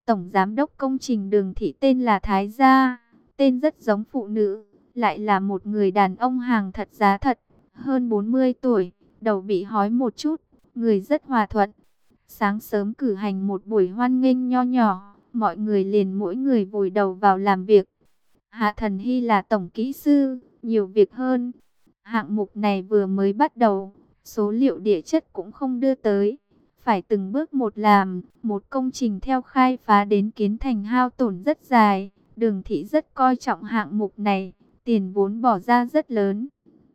Tổng giám đốc công trình Đường Thị tên là Thái Gia, tên rất giống phụ nữ, lại là một người đàn ông hàng thật giá thật, hơn 40 tuổi, đầu bị hói một chút, người rất hòa thuận. Sáng sớm cử hành một buổi hoan nghênh nho nhỏ, mọi người liền mỗi người vùi đầu vào làm việc. Hạ Thần Hy là tổng kỹ sư, nhiều việc hơn. Hạng mục này vừa mới bắt đầu, số liệu địa chất cũng không đưa tới. Phải từng bước một làm, một công trình theo khai phá đến kiến thành hao tổn rất dài. Đường Thị rất coi trọng hạng mục này, tiền vốn bỏ ra rất lớn.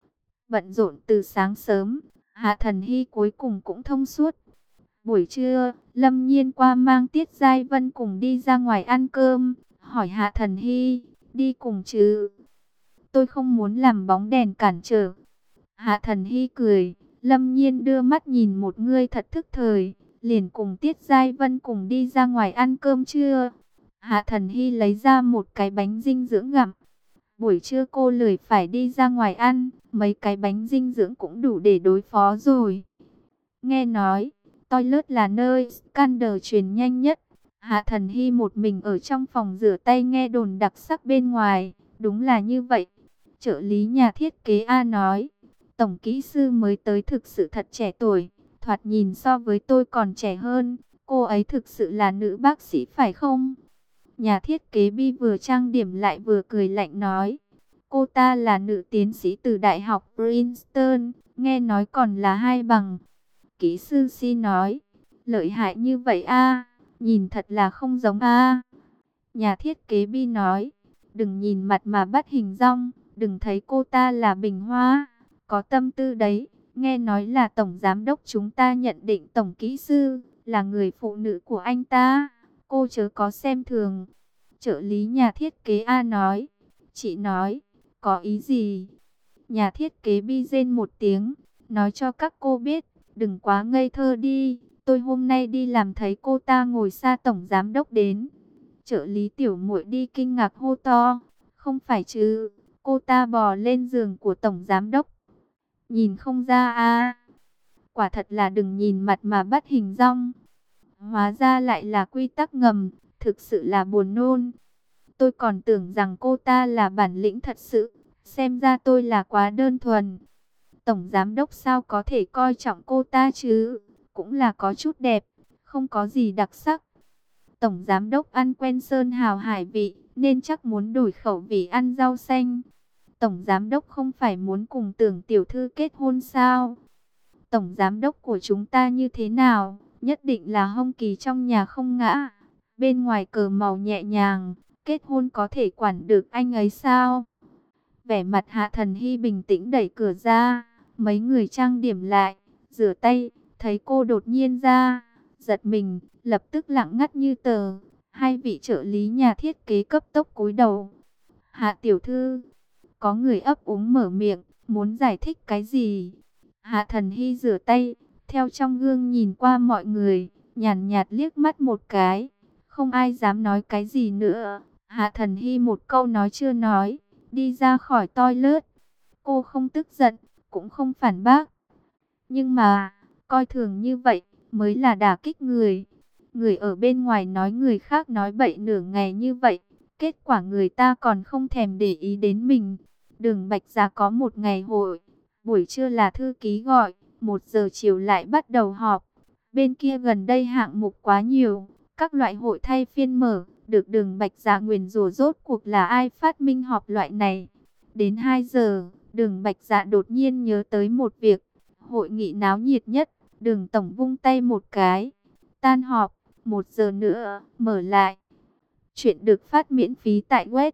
Bận rộn từ sáng sớm, Hạ Thần Hy cuối cùng cũng thông suốt. Buổi trưa, Lâm Nhiên qua mang Tiết Giai Vân cùng đi ra ngoài ăn cơm, hỏi Hạ Thần Hy, đi cùng chứ? Tôi không muốn làm bóng đèn cản trở. Hạ Thần Hy cười, Lâm Nhiên đưa mắt nhìn một người thật thức thời, liền cùng Tiết Giai Vân cùng đi ra ngoài ăn cơm trưa. Hạ Thần Hy lấy ra một cái bánh dinh dưỡng gặm. Buổi trưa cô lười phải đi ra ngoài ăn, mấy cái bánh dinh dưỡng cũng đủ để đối phó rồi. Nghe nói, toilet là nơi scandal truyền nhanh nhất. Hạ Thần Hy một mình ở trong phòng rửa tay nghe đồn đặc sắc bên ngoài, đúng là như vậy. Trợ lý nhà thiết kế A nói, tổng kỹ sư mới tới thực sự thật trẻ tuổi, thoạt nhìn so với tôi còn trẻ hơn, cô ấy thực sự là nữ bác sĩ phải không? Nhà thiết kế Bi vừa trang điểm lại vừa cười lạnh nói, cô ta là nữ tiến sĩ từ Đại học Princeton, nghe nói còn là 2 bằng. Kỹ sư Si nói, lợi hại như vậy a, nhìn thật là không giống a. Nhà thiết kế Bi nói, đừng nhìn mặt mà bắt hình dong, đừng thấy cô ta là bình hoa, có tâm tư đấy. Nghe nói là tổng giám đốc chúng ta nhận định tổng kỹ sư là người phụ nữ của anh ta, cô chớ có xem thường. Trợ lý nhà thiết kế A nói, chị nói, có ý gì? Nhà thiết kế Bi rên một tiếng, nói cho các cô biết, đừng quá ngây thơ đi, tôi hôm nay đi làm thấy cô ta ngồi xa tổng giám đốc đến. Trợ lý tiểu muội đi kinh ngạc hô to, không phải chứ, cô ta bò lên giường của tổng giám đốc. Nhìn không ra à, quả thật là đừng nhìn mặt mà bắt hình dong. Hóa ra lại là quy tắc ngầm, thực sự là buồn nôn. Tôi còn tưởng rằng cô ta là bản lĩnh thật sự, xem ra tôi là quá đơn thuần. Tổng giám đốc sao có thể coi trọng cô ta chứ, cũng là có chút đẹp, không có gì đặc sắc. Tổng giám đốc ăn quen sơn hào hải vị, nên chắc muốn đổi khẩu vị ăn rau xanh. Tổng giám đốc không phải muốn cùng Tưởng tiểu thư kết hôn sao? Tổng giám đốc của chúng ta như thế nào? Nhất định là hông kỳ trong nhà không ngã. Bên ngoài cờ màu nhẹ nhàng, kết hôn có thể quản được anh ấy sao? Vẻ mặt Hạ Thần Hy bình tĩnh đẩy cửa ra, mấy người trang điểm lại, rửa tay, thấy cô đột nhiên ra, giật mình, lập tức lặng ngắt như tờ. Hai vị trợ lý nhà thiết kế cấp tốc cúi đầu. Hạ tiểu thư, có người ấp úng mở miệng, muốn giải thích cái gì? Hạ Thần Hy rửa tay, theo trong gương nhìn qua mọi người, nhàn nhạt liếc mắt một cái, không ai dám nói cái gì nữa. Hạ Thần Hy một câu nói chưa nói, đi ra khỏi toilet. Cô không tức giận, cũng không phản bác. Nhưng mà, coi thường như vậy, mới là đả kích người. Người ở bên ngoài nói người khác nói bậy nửa ngày như vậy, kết quả người ta còn không thèm để ý đến mình. Đường Bạch Gia có một ngày hội, buổi trưa là thư ký gọi, 1 giờ chiều lại bắt đầu họp. Bên kia gần đây hạng mục quá nhiều, các loại hội thay phiên mở, được Đường Bạch Gia nguyền rủa rốt cuộc là ai phát minh họp loại này. Đến 2 giờ, Đường Bạch Dạ đột nhiên nhớ tới một việc, hội nghị náo nhiệt nhất, Đường tổng vung tay một cái, tan họp, 1 giờ nữa, mở lại. Chuyện được phát miễn phí tại web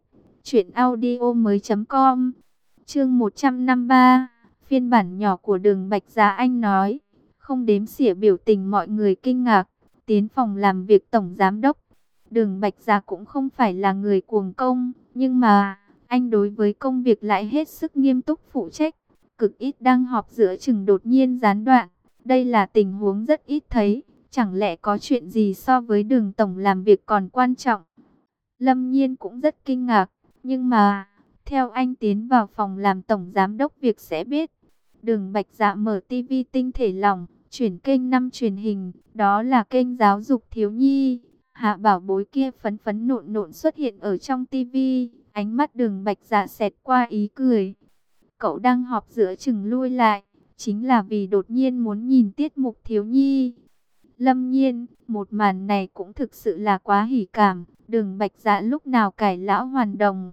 truyệnaudiomoi.com. Chương 153, phiên bản nhỏ của Đường Bạch Dạ Anh nói, không đếm xỉa biểu tình mọi người kinh ngạc, tiến phòng làm việc tổng giám đốc. Đường Bạch Dạ cũng không phải là người cuồng công, nhưng mà anh đối với công việc lại hết sức nghiêm túc phụ trách, cực ít đang họp giữa chừng đột nhiên gián đoạn. Đây là tình huống rất ít thấy, chẳng lẽ có chuyện gì so với Đường tổng làm việc còn quan trọng? Lâm Nhiên cũng rất kinh ngạc, nhưng mà theo anh tiến vào phòng làm tổng giám đốc việc sẽ biết. Đường Bạch Dạ mở tivi tinh thể lỏng, chuyển kênh 5 truyền hình, đó là kênh giáo dục thiếu nhi. Hạ Bảo Bối kia phấn phấn nộn nộn xuất hiện ở trong tivi, ánh mắt Đường Bạch Dạ xẹt qua ý cười. Cậu đang họp giữa chừng lui lại, chính là vì đột nhiên muốn nhìn tiết mục thiếu nhi. Lâm Nhiên, một màn này cũng thực sự là quá hỉ cảm, Đường Bạch Dạ lúc nào cải lão hoàn đồng.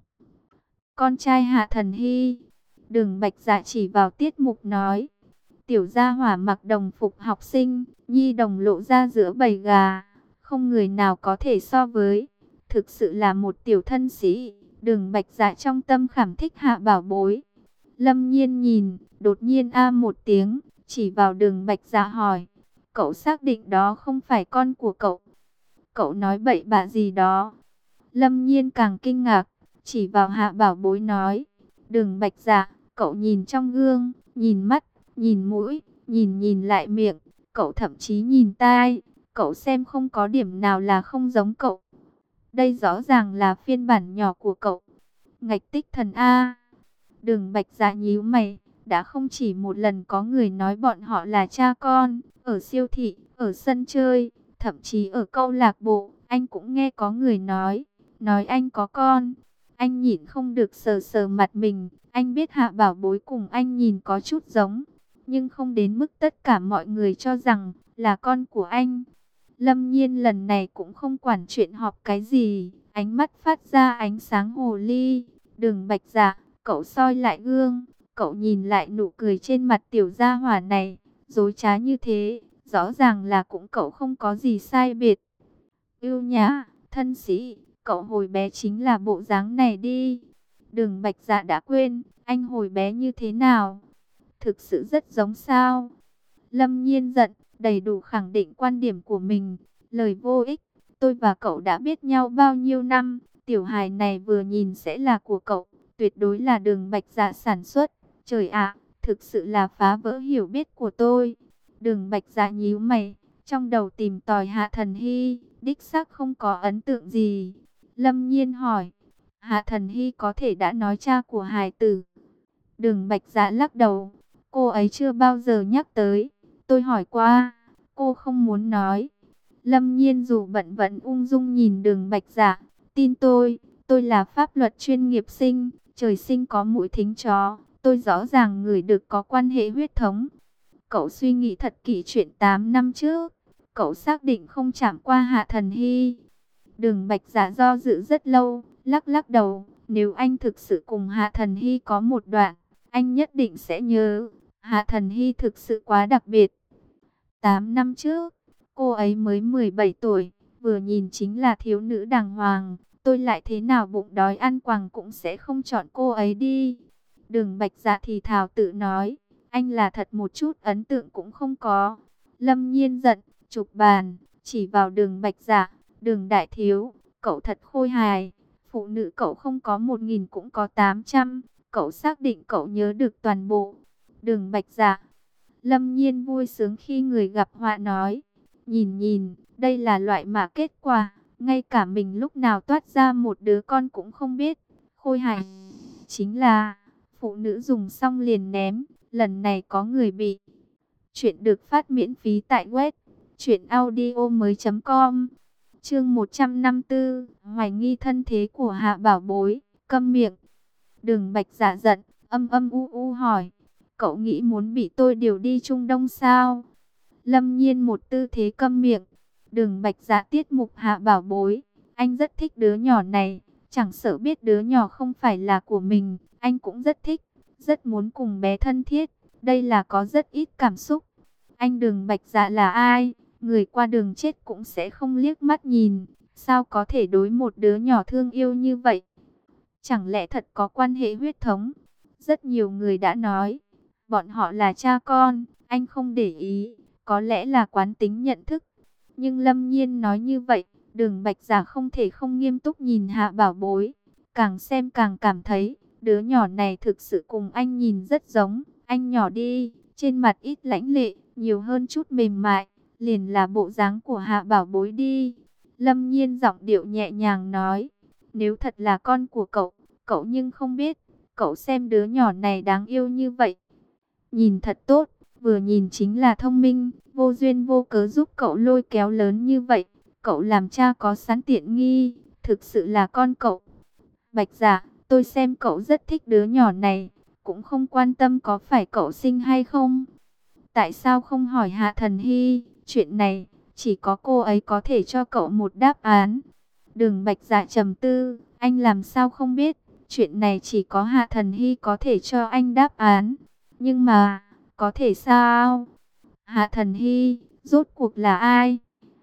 Con trai Hạ Thần Hy, Đường Bạch Dạ chỉ vào tiết mục nói. Tiểu gia hỏa mặc đồng phục học sinh, nhi đồng lộ ra giữa bầy gà, không người nào có thể so với. Thực sự là một tiểu thân sĩ. Đường Bạch Dạ trong tâm khảm thích Hạ Bảo Bối. Lâm Nhiên nhìn, đột nhiên a một tiếng, chỉ vào Đường Bạch Dạ hỏi. Cậu xác định đó không phải con của cậu? Cậu nói bậy bạ gì đó? Lâm Nhiên càng kinh ngạc, chỉ vào Hạ Bảo Bối nói. Đường Bạch Dạ, cậu nhìn trong gương, nhìn mắt, nhìn mũi, nhìn lại miệng, cậu thậm chí nhìn tai, cậu xem không có điểm nào là không giống cậu. Đây rõ ràng là phiên bản nhỏ của cậu. Ngạch Tích Thần A. Đường Bạch Dạ nhíu mày, đã không chỉ một lần có người nói bọn họ là cha con, ở siêu thị, ở sân chơi, thậm chí ở câu lạc bộ, anh cũng nghe có người nói anh có con. Anh nhịn không được sờ sờ mặt mình, anh biết Hạ Bảo Bối cùng anh nhìn có chút giống, nhưng không đến mức tất cả mọi người cho rằng là con của anh. Lâm Nhiên lần này cũng không quản chuyện họp cái gì, ánh mắt phát ra ánh sáng hồ ly. Đường Bạch Dạ, cậu soi lại gương, cậu nhìn lại nụ cười trên mặt tiểu gia hỏa này, dối trá như thế, rõ ràng là cũng cậu không có gì sai biệt. Ưu nhã, thân sĩ, cậu hồi bé chính là bộ dáng này đi. Đường Bạch Dạ đã quên, anh hồi bé như thế nào? Thực sự rất giống sao? Lâm Nhiên giận, đầy đủ khẳng định quan điểm của mình. Lời vô ích, tôi và cậu đã biết nhau bao nhiêu năm, tiểu hài này vừa nhìn sẽ là của cậu, tuyệt đối là Đường Bạch Dạ sản xuất. Trời ạ, thực sự là phá vỡ hiểu biết của tôi. Đường Bạch Dạ nhíu mày, trong đầu tìm tòi Hạ Thần Hy, đích xác không có ấn tượng gì. Lâm Nhiên hỏi, Hạ Thần Hy có thể đã nói cha của hài tử? Đường Bạch Dạ lắc đầu, cô ấy chưa bao giờ nhắc tới. Tôi hỏi qua, cô không muốn nói. Lâm Nhiên dù bận vẫn ung dung nhìn Đường Bạch Dạ. Tin tôi là pháp luật chuyên nghiệp sinh, trời sinh có mũi thính chó. Tôi rõ ràng người được có quan hệ huyết thống. Cậu suy nghĩ thật kỹ chuyện 8 năm trước. Cậu xác định không chạm qua Hạ Thần Hy. Đường Bạch Dạ do dự rất lâu, lắc đầu. Nếu anh thực sự cùng Hạ Thần Hy có một đoạn, anh nhất định sẽ nhớ. Hạ Thần Hy thực sự quá đặc biệt. 8 năm trước, cô ấy mới 17 tuổi, vừa nhìn chính là thiếu nữ đàng hoàng. Tôi lại thế nào bụng đói ăn quàng cũng sẽ không chọn cô ấy đi. Đường Bạch Dạ thì thào tự nói, anh là thật một chút ấn tượng cũng không có. Lâm Nhiên giận, chụp bàn, chỉ vào Đường Bạch Dạ. Đường đại thiếu, cậu thật khôi hài. Phụ nữ cậu không có 1000 cũng có 800. Cậu xác định cậu nhớ được toàn bộ. Đường Bạch Dạ. Lâm Nhiên vui sướng khi người gặp họa nói. Nhìn, đây là loại mà kết quả. Ngay cả mình lúc nào toát ra một đứa con cũng không biết. Khôi hài chính là phụ nữ dùng xong liền ném. Lần này có người bị. Chuyện được phát miễn phí tại web truyệnaudiomoi.com. Chương 154, hoài nghi thân thế của Hạ Bảo Bối, câm miệng. Đường Bạch Dạ giận, âm u hỏi, cậu nghĩ muốn bị tôi điều đi Trung Đông sao? Lâm Nhiên một tư thế câm miệng. Đường Bạch Dạ tiết mục Hạ Bảo Bối, anh rất thích đứa nhỏ này, chẳng sợ biết đứa nhỏ không phải là của mình, anh cũng rất thích, rất muốn cùng bé thân thiết, đây là có rất ít cảm xúc. Anh Đường Bạch Dạ là ai? Người qua đường chết cũng sẽ không liếc mắt nhìn, sao có thể đối một đứa nhỏ thương yêu như vậy? Chẳng lẽ thật có quan hệ huyết thống? Rất nhiều người đã nói, bọn họ là cha con, anh không để ý, có lẽ là quán tính nhận thức. Nhưng Lâm Nhiên nói như vậy, Đường Bạch Dạ không thể không nghiêm túc nhìn Hạ Bảo Bối. Càng xem càng cảm thấy, đứa nhỏ này thực sự cùng anh nhìn rất giống. Anh nhỏ đi, trên mặt ít lãnh lệ, nhiều hơn chút mềm mại, liền là bộ dáng của Hạ Bảo Bối đi. Lâm Nhiên giọng điệu nhẹ nhàng nói, nếu thật là con của cậu nhưng không biết, cậu xem đứa nhỏ này đáng yêu như vậy. Nhìn thật tốt, vừa nhìn chính là thông minh, vô duyên vô cớ giúp cậu lôi kéo lớn như vậy. Cậu làm cha có sẵn tiện nghi, thực sự là con cậu. Bạch Dạ, tôi xem cậu rất thích đứa nhỏ này, cũng không quan tâm có phải cậu sinh hay không. Tại sao không hỏi Hạ Thần Hy, chuyện này, chỉ có cô ấy có thể cho cậu một đáp án. Đường Bạch Dạ trầm tư, anh làm sao không biết, chuyện này chỉ có Hạ Thần Hy có thể cho anh đáp án. Nhưng mà, có thể sao? Hạ Thần Hy, rốt cuộc là ai?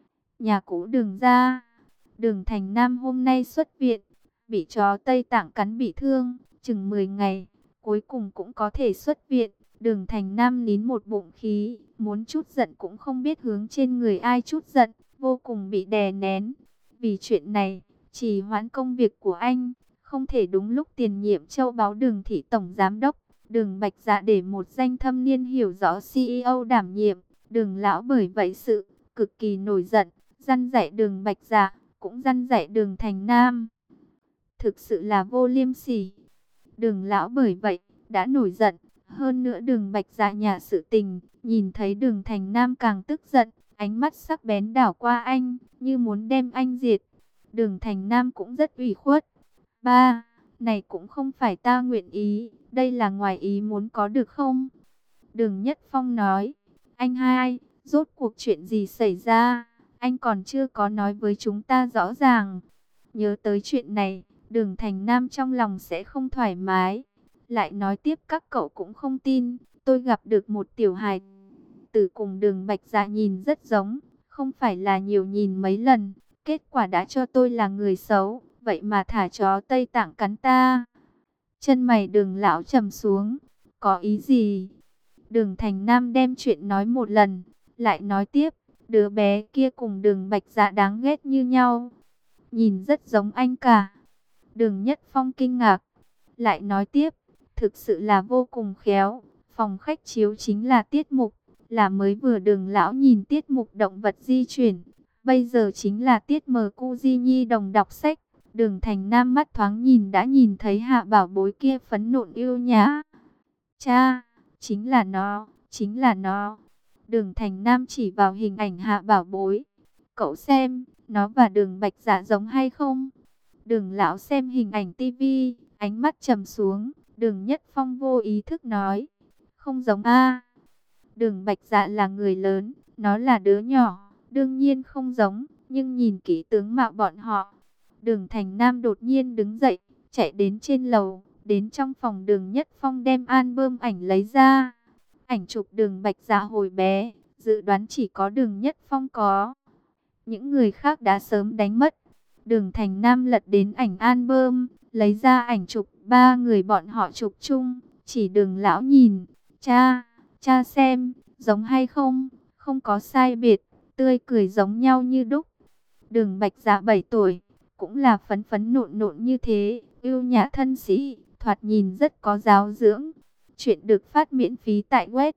Nhà cũ Đường gia. Đường Thành Nam hôm nay xuất viện, bị chó Tây Tạng cắn bị thương, chừng 10 ngày, cuối cùng cũng có thể xuất viện. Đường Thành Nam nín một bụng khí, muốn chút giận cũng không biết hướng trên người ai chút giận, vô cùng bị đè nén. Vì chuyện này, trì hoãn công việc của anh, không thể đúng lúc tiền nhiệm châu báu Đường thị tổng giám đốc. Đường Bạch Dạ để một danh thâm niên hiểu rõ CEO đảm nhiệm. Đường lão bởi vậy sự cực kỳ nổi giận, răn dạy Đường Bạch Dạ, cũng răn dạy Đường Thành Nam. Thực sự là vô liêm sỉ. Đường lão bởi vậy đã nổi giận. Hơn nữa Đường Bạch Dạ nhà sự tình, nhìn thấy Đường Thành Nam càng tức giận, ánh mắt sắc bén đảo qua anh, như muốn đem anh diệt. Đường Thành Nam cũng rất ủy khuất. Ba, này cũng không phải ta nguyện ý, đây là ngoài ý muốn có được không? Đường Nhất Phong nói, anh hai, rốt cuộc chuyện gì xảy ra? Anh còn chưa có nói với chúng ta rõ ràng. Nhớ tới chuyện này, Đường Thành Nam trong lòng sẽ không thoải mái. Lại nói tiếp các cậu cũng không tin, tôi gặp được một tiểu hài tử cùng Đường Bạch Dạ nhìn rất giống, không phải là nhiều nhìn mấy lần, kết quả đã cho tôi là người xấu, vậy mà thả chó Tây Tạng cắn ta. Chân mày Đường lão trầm xuống, có ý gì? Đường Thành Nam đem chuyện nói một lần, lại nói tiếp, đứa bé kia cùng Đường Bạch Dạ đáng ghét như nhau, nhìn rất giống anh cả. Đường Nhất Phong kinh ngạc, lại nói tiếp, thực sự là vô cùng khéo. Phòng khách chiếu chính là tiết mục, là mới vừa Đường lão nhìn tiết mục động vật di chuyển, bây giờ chính là tiết mờ cu di nhi đồng đọc sách. Đường Thành Nam mắt thoáng nhìn đã nhìn thấy Hạ Bảo Bối kia phấn nộn yêu nhã. Cha, chính là nó, chính là nó. Đường Thành Nam chỉ vào hình ảnh Hạ Bảo Bối. Cậu xem, nó và Đường Bạch Dạ giống hay không? Đường lão xem hình ảnh tivi, ánh mắt trầm xuống. Đường Nhất Phong vô ý thức nói, không giống a. Đường Bạch Dạ là người lớn, nó là đứa nhỏ, đương nhiên không giống, nhưng nhìn kỹ tướng mạo bọn họ. Đường Thành Nam đột nhiên đứng dậy, chạy đến trên lầu, đến trong phòng Đường Nhất Phong đem album ảnh lấy ra. Ảnh chụp Đường Bạch Dạ hồi bé, dự đoán chỉ có Đường Nhất Phong có. Những người khác đã sớm đánh mất. Đường Thành Nam lật đến ảnh album, lấy ra ảnh chụp ba người bọn họ chụp chung, chỉ Đường lão nhìn, cha, cha xem, giống hay không, không có sai biệt, tươi cười giống nhau như đúc. Đường Bạch Dạ 7 tuổi, cũng là phấn phấn nộn nộn như thế, ưu nhã thân sĩ, thoạt nhìn rất có giáo dưỡng. Chuyện được phát miễn phí tại web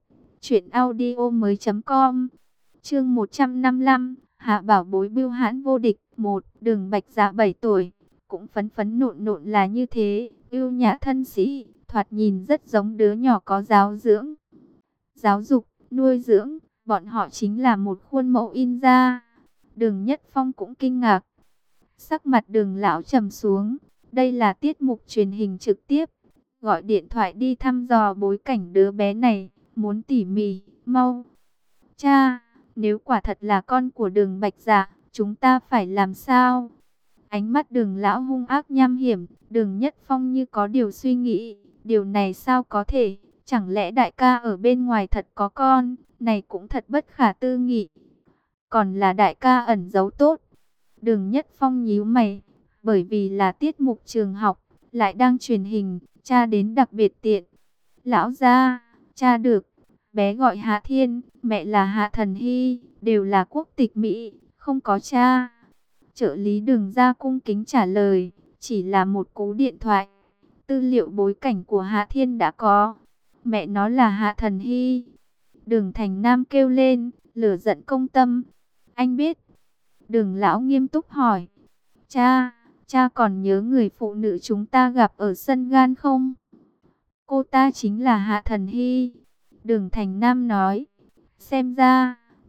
truyệnaudiomoi.com. Chương 155, Hạ Bảo Bối bưu hãn vô địch. 1. Đường Bạch Dạ 7 tuổi, cũng phấn phấn nộn nộn là như thế, ưu nhã thân sĩ, thoạt nhìn rất giống đứa nhỏ có giáo dưỡng. Giáo dục, nuôi dưỡng, bọn họ chính là một khuôn mẫu in ra. Đường Nhất Phong cũng kinh ngạc. Sắc mặt Đường lão trầm xuống, đây là tiết mục truyền hình trực tiếp. Gọi điện thoại đi thăm dò bối cảnh đứa bé này, muốn tỉ mỉ, mau. Cha, nếu quả thật là con của Đường Bạch Dạ, chúng ta phải làm sao? Ánh mắt Đường lão hung ác nham hiểm, Đường Nhất Phong như có điều suy nghĩ, điều này sao có thể? Chẳng lẽ đại ca ở bên ngoài thật có con, này cũng thật bất khả tư nghị. Còn là đại ca ẩn giấu tốt. Đường Nhất Phong nhíu mày, bởi vì là tiết mục trường học, lại đang truyền hình, cha đến đặc biệt tiện. Lão gia, cha được, bé gọi Hạ Thiên, mẹ là Hạ Thần Hy, đều là quốc tịch Mỹ, không có cha. Trợ lý Đường gia cung kính trả lời, chỉ là một cú điện thoại. Tư liệu bối cảnh của Hạ Thiên đã có, mẹ nó là Hạ Thần Hy. Đường Thành Nam kêu lên, lửa giận công tâm. Anh biết? Đường lão nghiêm túc hỏi. Cha, cha còn nhớ người phụ nữ chúng ta gặp ở sân gan không? Cô ta chính là Hạ Thần Hy. Đường Thành Nam nói. Xem ra,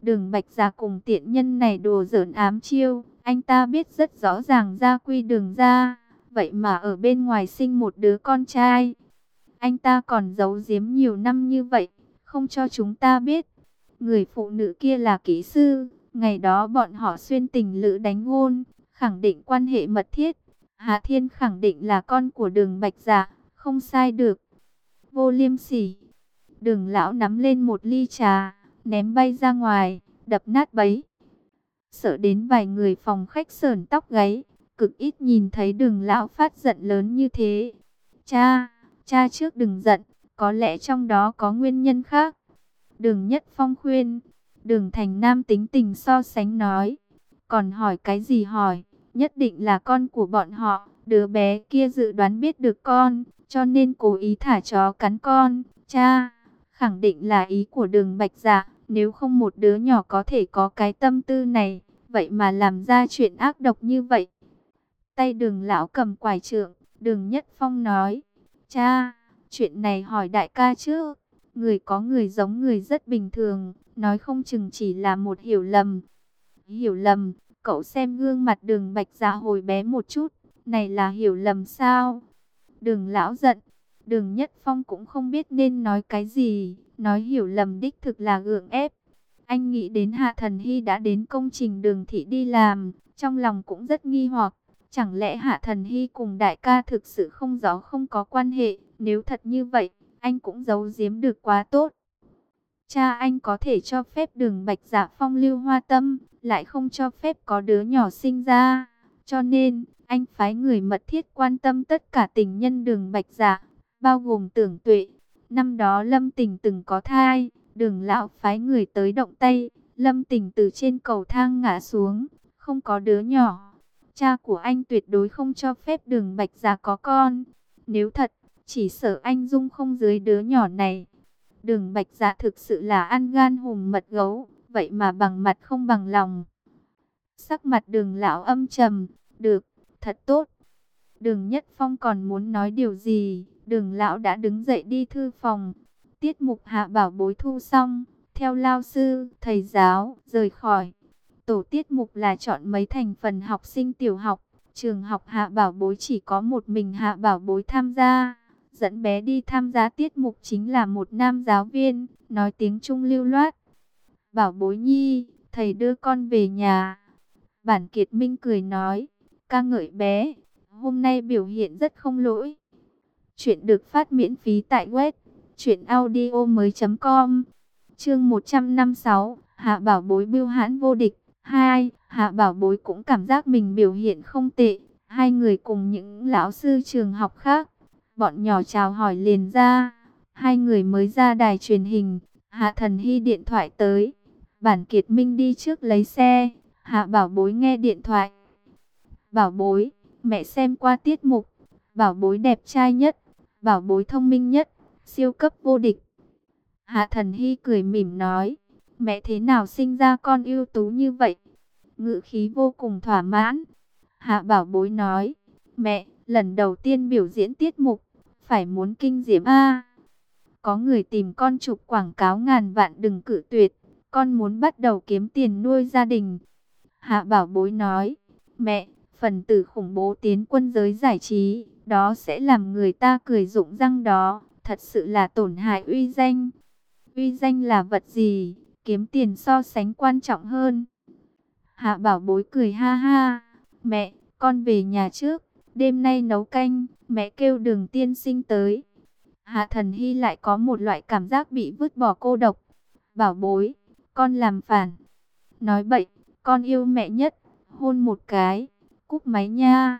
Đường Bạch Gia cùng tiện nhân này đùa giỡn ám chiêu, anh ta biết rất rõ ràng gia quy Đường gia, vậy mà ở bên ngoài sinh một đứa con trai. Anh ta còn giấu giếm nhiều năm như vậy, không cho chúng ta biết. Người phụ nữ kia là kỹ sư, ngày đó bọn họ xuyên tình lữ đánh gôn, khẳng định quan hệ mật thiết. Hạ Thiên khẳng định là con của Đường Bạch Dạ, không sai được. Vô liêm sỉ. Đường lão nắm lên một ly trà, ném bay ra ngoài, đập nát bấy. Sợ đến vài người phòng khách sởn tóc gáy, cực ít nhìn thấy Đường lão phát giận lớn như thế. Cha trước đừng giận, có lẽ trong đó có nguyên nhân khác. Đường Nhất Phong khuyên. Đường Thành Nam tính tình so sánh nói. Còn hỏi cái gì hỏi, nhất định là con của bọn họ. Đứa bé kia dự đoán biết được con, cho nên cố ý thả chó cắn con. Cha, khẳng định là ý của Đường Bạch Dạ. Nếu không một đứa nhỏ có thể có cái tâm tư này, vậy mà làm ra chuyện ác độc như vậy. Tay Đường lão cầm quải trượng, Đường Nhất Phong nói. Cha, chuyện này hỏi đại ca chứ. Người có người giống người rất bình thường, nói không chừng chỉ là một hiểu lầm. Hiểu lầm, cậu xem gương mặt Đường Bạch Dạ hồi bé một chút, này là hiểu lầm sao? Đường lão giận, Đường Nhất Phong cũng không biết nên nói cái gì, nói hiểu lầm đích thực là gượng ép. Anh nghĩ đến Hạ Thần Hy đã đến công trình Đường thị đi làm, trong lòng cũng rất nghi hoặc. Chẳng lẽ Hạ Thần Hy cùng đại ca thực sự không rõ không có quan hệ, nếu thật như vậy, anh cũng giấu giếm được quá tốt. Cha anh có thể cho phép Đường Bạch Dạ phong lưu hoa tâm, lại không cho phép có đứa nhỏ sinh ra. Cho nên, anh phái người mật thiết quan tâm tất cả tình nhân Đường Bạch Dạ, bao gồm Tưởng Tuệ. Năm đó Lâm Tình từng có thai, Đường lão phái người tới động tay, Lâm Tình từ trên cầu thang ngã xuống, không có đứa nhỏ. Cha của anh tuyệt đối không cho phép Đường Bạch Dạ có con. Nếu thật, chỉ sợ anh dung không dưới đứa nhỏ này. Đường Bạch Dạ thực sự là ăn gan hùm mật gấu, vậy mà bằng mặt không bằng lòng. Sắc mặt Đường lão âm trầm, được, thật tốt. Đường Nhất Phong còn muốn nói điều gì, Đường lão đã đứng dậy đi thư phòng. Tiết mục Hạ Bảo Bối thu xong, theo lao sư, thầy giáo, rời khỏi. Tổ tiết mục là chọn mấy thành phần học sinh tiểu học. Trường học Hạ Bảo Bối chỉ có một mình Hạ Bảo Bối tham gia. Dẫn bé đi tham gia tiết mục chính là một nam giáo viên, nói tiếng Trung lưu loát. Bảo Bối nhi, thầy đưa con về nhà. Bản Kiệt Minh cười nói, ca ngợi bé, hôm nay biểu hiện rất không lỗi. Chuyện được phát miễn phí tại web truyệnaudiomoi.com. Chương 156, Hạ Bảo Bối bưu hãn vô địch. 2. Hạ Bảo Bối cũng cảm giác mình biểu hiện không tệ. Hai người cùng những lão sư trường học khác, bọn nhỏ chào hỏi liền ra. Hai người mới ra đài truyền hình, Hạ Thần Hy điện thoại tới. Bản Kiệt Minh đi trước lấy xe, Hạ Bảo Bối nghe điện thoại. Bảo Bối, mẹ xem qua tiết mục. Bảo Bối đẹp trai nhất, Bảo Bối thông minh nhất, siêu cấp vô địch. Hạ Thần Hy cười mỉm nói, mẹ thế nào sinh ra con ưu tú như vậy? Ngữ khí vô cùng thỏa mãn. Hạ Bảo Bối nói, mẹ, lần đầu tiên biểu diễn tiết mục, phải muốn kinh diễm a. Có người tìm con chụp quảng cáo ngàn vạn đừng cự tuyệt, con muốn bắt đầu kiếm tiền nuôi gia đình. Hạ Bảo Bối nói, mẹ, phần tử khủng bố tiến quân giới giải trí, đó sẽ làm người ta cười rụng răng đó, thật sự là tổn hại uy danh. Uy danh là vật gì, kiếm tiền so sánh quan trọng hơn. Hạ Bảo Bối cười ha ha, mẹ, con về nhà trước, đêm nay nấu canh, mẹ kêu Đường tiên sinh tới. Hạ Thần Hy lại có một loại cảm giác bị vứt bỏ cô độc. Bảo Bối, con làm phản. Nói bậy, con yêu mẹ nhất, hôn một cái, cúp máy nha.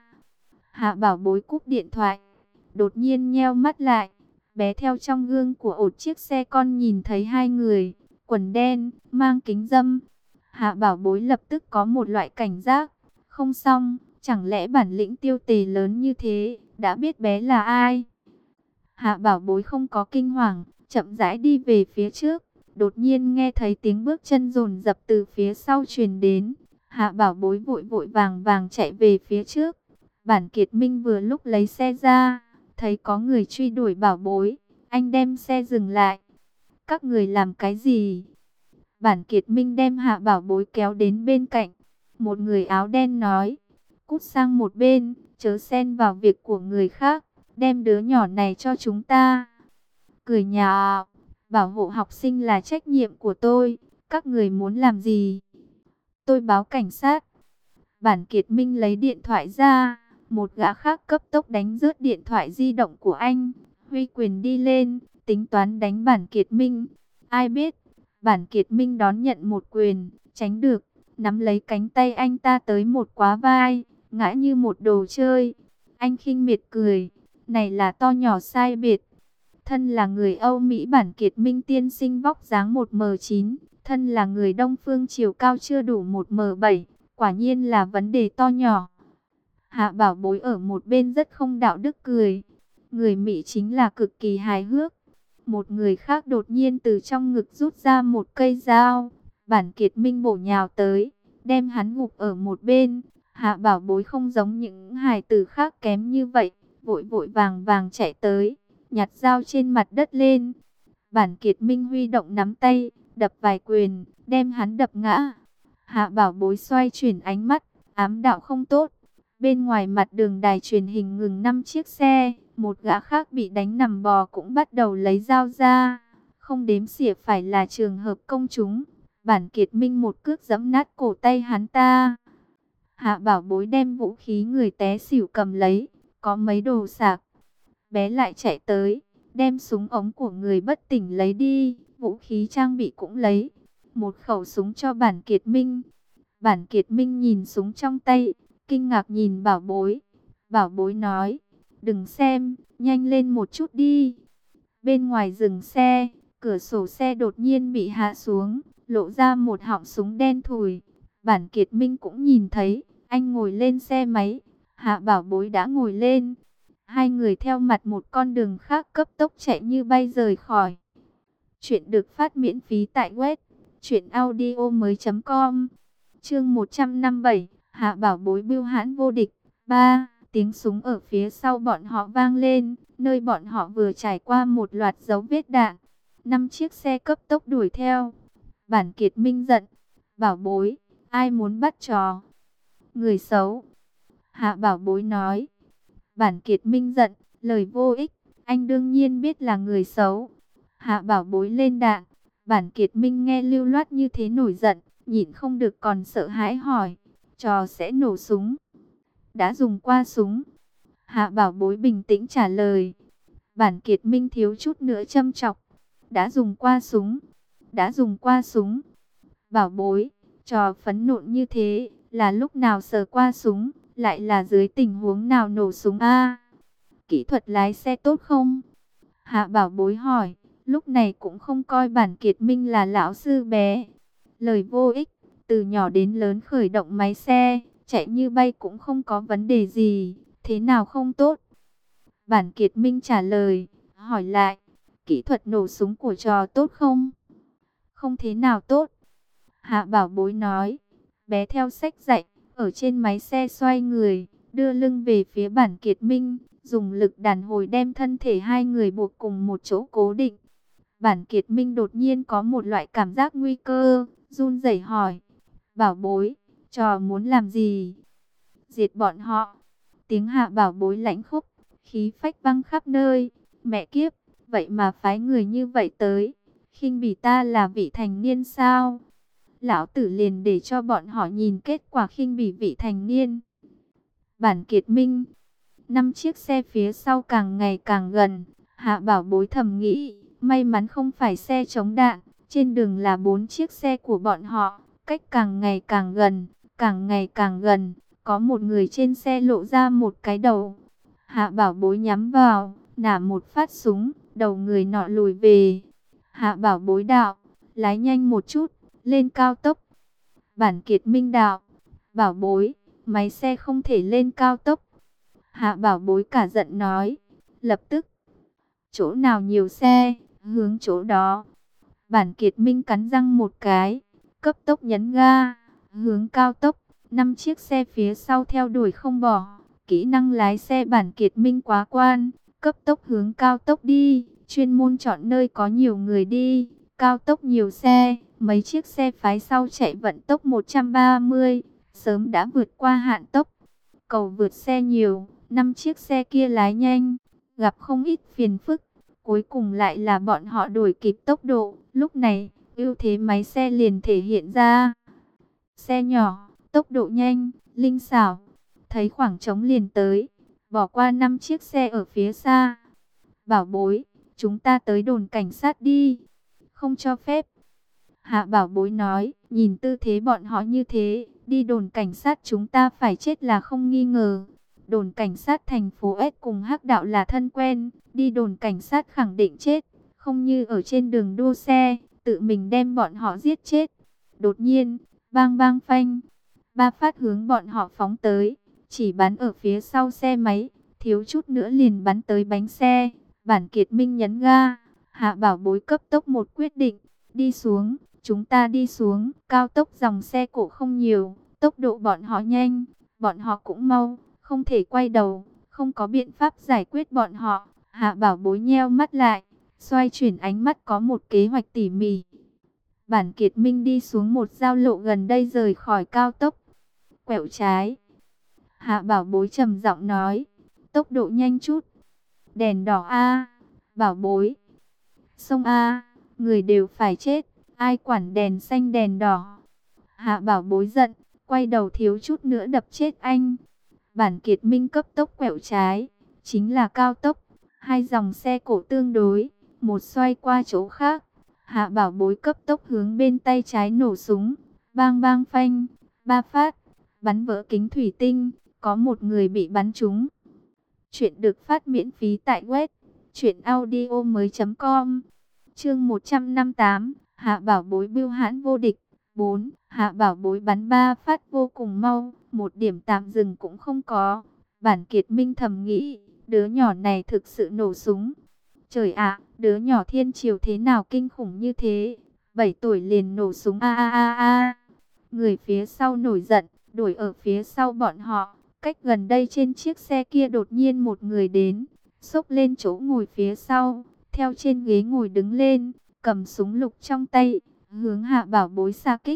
Hạ Bảo Bối cúp điện thoại, đột nhiên nheo mắt lại. Bé theo trong gương của ổ chiếc xe con nhìn thấy hai người, quần đen, mang kính râm. Hạ Bảo Bối lập tức có một loại cảnh giác. Không xong, chẳng lẽ bản lĩnh tiêu tề lớn như thế, đã biết bé là ai? Hạ Bảo Bối không có kinh hoàng, chậm rãi đi về phía trước. Đột nhiên nghe thấy tiếng bước chân dồn dập từ phía sau truyền đến. Hạ Bảo Bối vội vội vàng vàng chạy về phía trước. Bản Kiệt Minh vừa lúc lấy xe ra, thấy có người truy đuổi Bảo Bối, anh đem xe dừng lại. Các người làm cái gì? Bản Kiệt Minh đem Hạ Bảo Bối kéo đến bên cạnh. Một người áo đen nói, cút sang một bên, chớ xen vào việc của người khác, đem đứa nhỏ này cho chúng ta. Cười nhạo, bảo hộ học sinh là trách nhiệm của tôi, các người muốn làm gì? Tôi báo cảnh sát. Bản Kiệt Minh lấy điện thoại ra, một gã khác cấp tốc đánh rớt điện thoại di động của anh, huy quyền đi lên, tính toán đánh Bản Kiệt Minh. Ai biết, Bản Kiệt Minh đón nhận một quyền, tránh được, nắm lấy cánh tay anh ta tới một quá vai, ngã như một đồ chơi. Anh khinh miệt cười, này là to nhỏ sai biệt. Thân là người Âu Mỹ, Bản Kiệt Minh tiên sinh vóc dáng 1m9, thân là người Đông phương chiều cao chưa đủ 1m7, quả nhiên là vấn đề to nhỏ. Hạ Bảo Bối ở một bên rất không đạo đức cười. Người Mỹ chính là cực kỳ hài hước. Một người khác đột nhiên từ trong ngực rút ra một cây dao. Bản Kiệt Minh bổ nhào tới, đem hắn gục ở một bên. Hạ Bảo Bối không giống những hài tử khác kém như vậy, vội vội vàng vàng chạy tới, nhặt dao trên mặt đất lên. Bản Kiệt Minh huy động nắm tay, đập vài quyền, đem hắn đập ngã. Hạ Bảo Bối xoay chuyển ánh mắt, ám đạo không tốt. Bên ngoài mặt đường đài truyền hình ngừng 5 chiếc xe, một gã khác bị đánh nằm bò cũng bắt đầu lấy dao ra. Không đếm xỉa phải là trường hợp công chúng. Bản Kiệt Minh một cước giẫm nát cổ tay hắn ta. Hạ Bảo Bối đem vũ khí người té xỉu cầm lấy, có mấy đồ sạc. Bé lại chạy tới, đem súng ống của người bất tỉnh lấy đi, vũ khí trang bị cũng lấy. Một khẩu súng cho Bản Kiệt Minh. Bản Kiệt Minh nhìn súng trong tay, kinh ngạc nhìn Bảo Bối. Bảo Bối nói, đừng xem, nhanh lên một chút đi. Bên ngoài dừng xe, cửa sổ xe đột nhiên bị hạ xuống, lộ ra một họng súng đen thùi. Bản Kiệt Minh cũng nhìn thấy, anh ngồi lên xe máy, Hạ Bảo Bối đã ngồi lên. Hai người theo mặt một con đường khác cấp tốc chạy như bay rời khỏi. Chuyện được phát miễn phí tại web truyệnaudiomoi.com. Chương 157, Hạ Bảo Bối bưu hãn vô địch. 3. Tiếng súng ở phía sau bọn họ vang lên, nơi bọn họ vừa trải qua một loạt dấu vết đạn. 5 chiếc xe cấp tốc đuổi theo. Bản Kiệt Minh giận, Bảo Bối, ai muốn bắt trò? Người xấu. Hạ Bảo Bối nói. Bản Kiệt Minh giận, lời vô ích, anh đương nhiên biết là người xấu. Hạ Bảo Bối lên đạn. Bản Kiệt Minh nghe lưu loát như thế nổi giận, nhịn không được còn sợ hãi hỏi, trò sẽ nổ súng? Đã dùng qua súng. Hạ Bảo Bối bình tĩnh trả lời. Bản Kiệt Minh thiếu chút nữa châm chọc. Đã dùng qua súng. Đã dùng qua súng. Bảo Bối, trò phẫn nộ như thế, là lúc nào sờ qua súng, lại là dưới tình huống nào nổ súng a? Kỹ thuật lái xe tốt không? Hạ Bảo Bối hỏi, lúc này cũng không coi Bản Kiệt Minh là lão sư bé. Lời vô ích, từ nhỏ đến lớn khởi động máy xe, chạy như bay cũng không có vấn đề gì, thế nào không tốt? Bản Kiệt Minh trả lời, hỏi lại, kỹ thuật nổ súng của trò tốt không? Không thế nào tốt. Hạ Bảo Bối nói, bé theo sách dạy, ở trên máy xe xoay người, đưa lưng về phía Bản Kiệt Minh, dùng lực đàn hồi đem thân thể hai người buộc cùng một chỗ cố định. Bản Kiệt Minh đột nhiên có một loại cảm giác nguy cơ, run rẩy hỏi, Bảo Bối, trò muốn làm gì? Diệt bọn họ. Tiếng Hạ Bảo Bối lãnh khốc, khí phách văng khắp nơi. Mẹ kiếp, vậy mà phái người như vậy tới, khinh bỉ ta là vị thành niên sao? Lão tử liền để cho bọn họ nhìn kết quả khinh bỉ vị thành niên. Bản Kiệt Minh. 5 chiếc xe phía sau càng ngày càng gần. Hạ Bảo Bối thầm nghĩ, may mắn không phải xe chống đạn. Trên đường là 4 chiếc xe của bọn họ, cách càng ngày càng gần, càng ngày càng gần. Có một người trên xe lộ ra một cái đầu. Hạ Bảo Bối nhắm vào, nả một phát súng, đầu người nọ lùi về. Hạ Bảo Bối đạo, lái nhanh một chút, lên cao tốc. Bản Kiệt Minh đạo, Bảo Bối, máy xe không thể lên cao tốc. Hạ Bảo Bối cả giận nói, lập tức, chỗ nào nhiều xe, hướng chỗ đó. Bản Kiệt Minh cắn răng một cái, cấp tốc nhấn ga, hướng cao tốc. 5 chiếc xe phía sau theo đuổi không bỏ. Kỹ năng lái xe Bản Kiệt Minh quá quan, cấp tốc hướng cao tốc đi, chuyên môn chọn nơi có nhiều người đi, cao tốc nhiều xe, Mấy chiếc xe phái sau chạy vận tốc 130, sớm đã vượt qua hạn tốc. Cầu vượt xe nhiều, 5 chiếc xe kia lái nhanh, gặp không ít phiền phức. Cuối cùng lại là bọn họ đuổi kịp tốc độ. Lúc này, ưu thế máy xe liền thể hiện ra. Xe nhỏ, tốc độ nhanh, linh xảo. Thấy khoảng trống liền tới, bỏ qua 5 chiếc xe ở phía xa. Bảo bối, chúng ta tới đồn cảnh sát đi. Không cho phép. Hạ Bảo Bối nói, nhìn tư thế bọn họ như thế, đi đồn cảnh sát chúng ta phải chết là không nghi ngờ. Đồn cảnh sát thành phố S cùng Hắc Đạo là thân quen, đi đồn cảnh sát khẳng định chết, không như ở trên đường đua xe, tự mình đem bọn họ giết chết. Đột nhiên, bang bang phanh, 3 phát hướng bọn họ phóng tới, chỉ bắn ở phía sau xe máy, thiếu chút nữa liền bắn tới bánh xe. Bản Kiệt Minh nhấn ga, Hạ Bảo Bối cấp tốc một quyết định, đi xuống. Chúng ta đi xuống, cao tốc dòng xe cộ không nhiều, tốc độ bọn họ nhanh, bọn họ cũng mau, không thể quay đầu, không có biện pháp giải quyết bọn họ. Hạ Bảo Bối nheo mắt lại, xoay chuyển ánh mắt có một kế hoạch tỉ mỉ. Bản Kiệt Minh đi xuống một giao lộ gần đây rời khỏi cao tốc, quẹo trái. Hạ Bảo Bối trầm giọng nói, tốc độ nhanh chút, đèn đỏ a, Bảo Bối, sông a, người đều phải chết. Ai quản đèn xanh đèn đỏ. Hạ Bảo Bối giận, quay đầu thiếu chút nữa đập chết anh. Bản Kiệt Minh cấp tốc quẹo trái, chính là cao tốc. Hai dòng xe cổ tương đối, một xoay qua chỗ khác. Hạ Bảo Bối cấp tốc hướng bên tay trái nổ súng. Bang bang phanh, 3 phát, bắn vỡ kính thủy tinh, có một người bị bắn trúng. Chuyện được phát miễn phí tại web truyệnaudiomoi.com. Chương 158. Hạ Bảo Bối bưu hãn vô địch. 4. Hạ Bảo Bối bắn 3 phát vô cùng mau, một điểm tạm dừng cũng không có. Bản Kiệt Minh thầm nghĩ, đứa nhỏ này thực sự nổ súng. Trời ạ, đứa nhỏ thiên triều thế nào kinh khủng như thế, 7 tuổi liền nổ súng a a a a. Người phía sau nổi giận, đuổi ở phía sau bọn họ. Cách gần đây trên chiếc xe kia đột nhiên một người đến, xốc lên chỗ ngồi phía sau, theo trên ghế ngồi đứng lên, cầm súng lục trong tay, hướng Hạ Bảo Bối xa kích.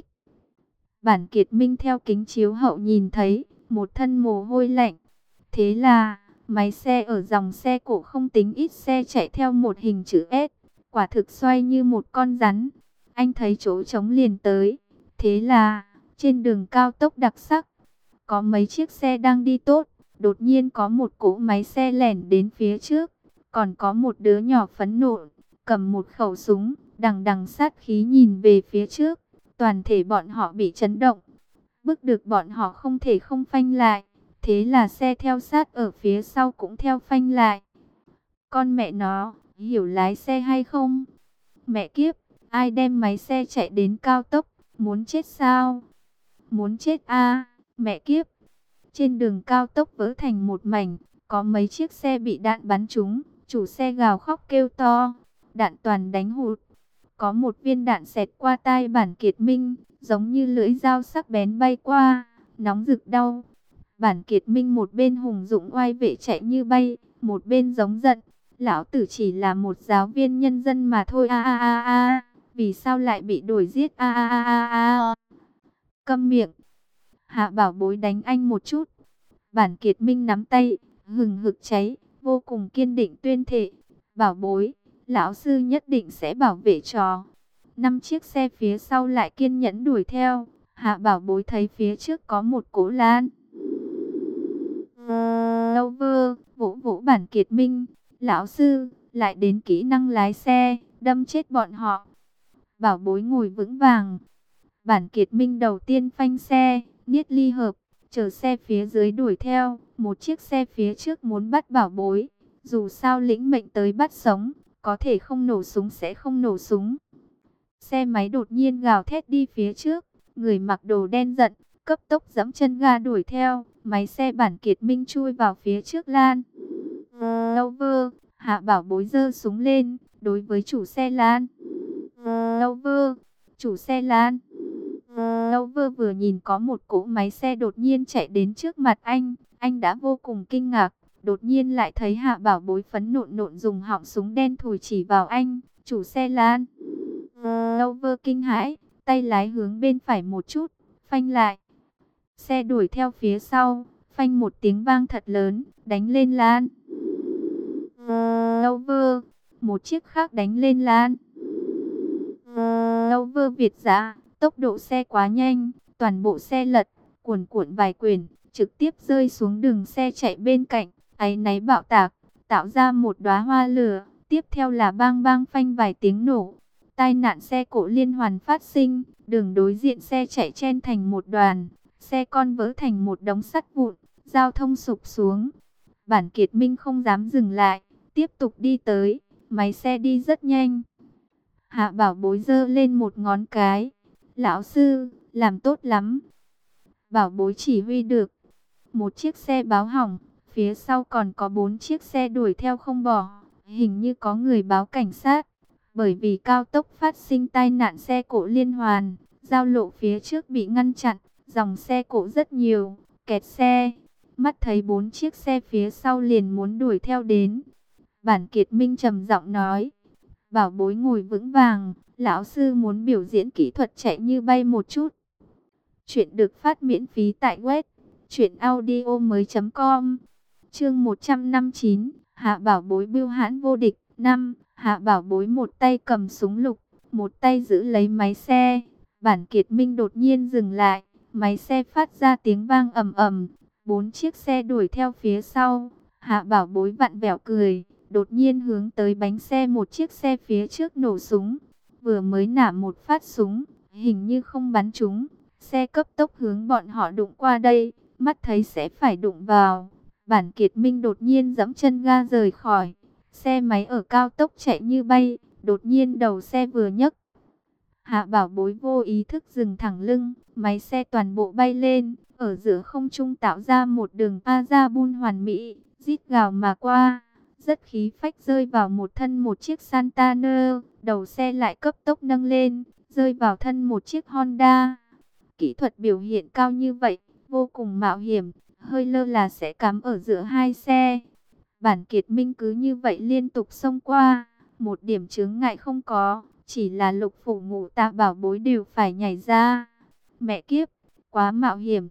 Bản Kiệt Minh theo kính chiếu hậu nhìn thấy, một thân mồ hôi lạnh. Thế là, máy xe ở dòng xe cổ không tính ít xe chạy theo một hình chữ S, quả thực xoay như một con rắn. Anh thấy chỗ trống liền tới. Thế là, trên đường cao tốc đặc sắc, có mấy chiếc xe đang đi tốt, đột nhiên có một cỗ máy xe lẻn đến phía trước, còn có một đứa nhỏ phẫn nộ, cầm một khẩu súng, đằng đằng sát khí nhìn về phía trước. Toàn thể bọn họ bị chấn động, bức được bọn họ không thể không phanh lại. Thế là xe theo sát ở phía sau cũng theo phanh lại. Con mẹ nó, hiểu lái xe hay không? Mẹ kiếp, ai đem máy xe chạy đến cao tốc, muốn chết sao? Muốn chết a, mẹ kiếp. Trên đường cao tốc vỡ thành một mảnh, có mấy chiếc xe bị đạn bắn trúng, chủ xe gào khóc kêu to, đạn toàn đánh hụt. Có một viên đạn xẹt qua tai Bản Kiệt Minh, giống như lưỡi dao sắc bén bay qua, nóng rực đau. Bản Kiệt Minh một bên hùng dũng oai vệ chạy như bay, một bên giống giận, lão tử chỉ là một giáo viên nhân dân mà thôi a a a a, vì sao lại bị đuổi giết a a a a a. Câm miệng. Hạ Bảo Bối đánh anh một chút. Bản Kiệt Minh nắm tay, hừng hực cháy, vô cùng kiên định tuyên thệ, Bảo Bối, lão sư nhất định sẽ bảo vệ trò. 5 chiếc xe phía sau lại kiên nhẫn đuổi theo. Hạ Bảo Bối thấy phía trước có một cỗ lan Rover, vỗ vỗ Bản Kiệt Minh, lão sư, lại đến kỹ năng lái xe, đâm chết bọn họ. Bảo Bối ngồi vững vàng. Bản Kiệt Minh đầu tiên phanh xe, niết ly hợp, chờ xe phía dưới đuổi theo. Một chiếc xe phía trước muốn bắt Bảo Bối, dù sao lĩnh mệnh tới bắt sống, có thể không nổ súng sẽ không nổ súng. Xe máy đột nhiên gào thét đi phía trước, người mặc đồ đen giận, cấp tốc giẫm chân ga đuổi theo. Máy xe Bản Kiệt Minh chui vào phía trước Lan Rover. Hạ Bảo Bối giơ súng lên, đối với chủ xe Lan Rover. Chủ xe Lan Rover vừa nhìn có một cỗ máy xe đột nhiên chạy đến trước mặt anh đã vô cùng kinh ngạc. Đột nhiên lại thấy Hạ Bảo Bối phẫn nộ dùng họng súng đen thùi chỉ vào anh. Chủ xe Lan Rover kinh hãi, tay lái hướng bên phải một chút, phanh lại. Xe đuổi theo phía sau, phanh một tiếng vang thật lớn, đánh lên Land Rover. Một chiếc khác đánh lên Land Rover Việt dã, tốc độ xe quá nhanh, toàn bộ xe lật, cuồn cuộn vài quyển, trực tiếp rơi xuống đường xe chạy bên cạnh, áy náy bạo tạc, tạo ra một đóa hoa lửa, tiếp theo là bang bang phanh vài tiếng nổ. Tai nạn xe cộ liên hoàn phát sinh, đường đối diện xe chạy chen thành một đoàn, xe con vỡ thành một đống sắt vụn, giao thông sụp xuống. Bản Kiệt Minh không dám dừng lại, tiếp tục đi tới, máy xe đi rất nhanh. Hạ Bảo Bối giơ lên một ngón cái. Lão sư, làm tốt lắm. Bảo Bối chỉ huy được. Một chiếc xe báo hỏng, phía sau còn có 4 chiếc xe đuổi theo không bỏ. Hình như có người báo cảnh sát. Bởi vì cao tốc phát sinh tai nạn xe cộ liên hoàn, giao lộ phía trước bị ngăn chặn, dòng xe cộ rất nhiều, kẹt xe. Mắt thấy 4 chiếc xe phía sau liền muốn đuổi theo đến. Bản Kiệt Minh trầm giọng nói. Bảo Bối ngồi vững vàng, lão sư muốn biểu diễn kỹ thuật chạy như bay một chút. Chuyện được phát miễn phí tại web truyệnaudiomoi.com. Chương 159, Hạ Bảo Bối bưu hãn vô địch. 5. Hạ Bảo Bối một tay cầm súng lục, một tay giữ lấy máy xe. Bản Kiệt Minh đột nhiên dừng lại, máy xe phát ra tiếng vang ầm ầm, 4 chiếc xe đuổi theo phía sau. Hạ Bảo Bối vặn vẹo cười, đột nhiên hướng tới bánh xe một chiếc xe phía trước nổ súng. Vừa mới nã một phát súng, hình như không bắn trúng, xe cấp tốc hướng bọn họ đụng qua đây, mắt thấy sẽ phải đụng vào. Bản Kiệt Minh đột nhiên giẫm chân ga rời khỏi. Xe máy ở cao tốc chạy như bay, đột nhiên đầu xe vừa nhấc. Hạ Bảo Bối vô ý thức dừng thẳng lưng, máy xe toàn bộ bay lên, ở giữa không trung tạo ra một đường Parabol hoàn mỹ, rít gào mà qua, rất khí phách rơi vào một thân một chiếc Santana, đầu xe lại cấp tốc nâng lên, rơi vào thân một chiếc Honda. Kỹ thuật biểu hiện cao như vậy, vô cùng mạo hiểm, hơi lơ là sẽ cắm ở giữa hai xe. Bản Kiệt Minh cứ như vậy liên tục xông qua, một điểm chướng ngại không có, chỉ là Lục Phủ Ngũ Tạ Bảo Bối đều phải nhảy ra. Mẹ kiếp, quá mạo hiểm,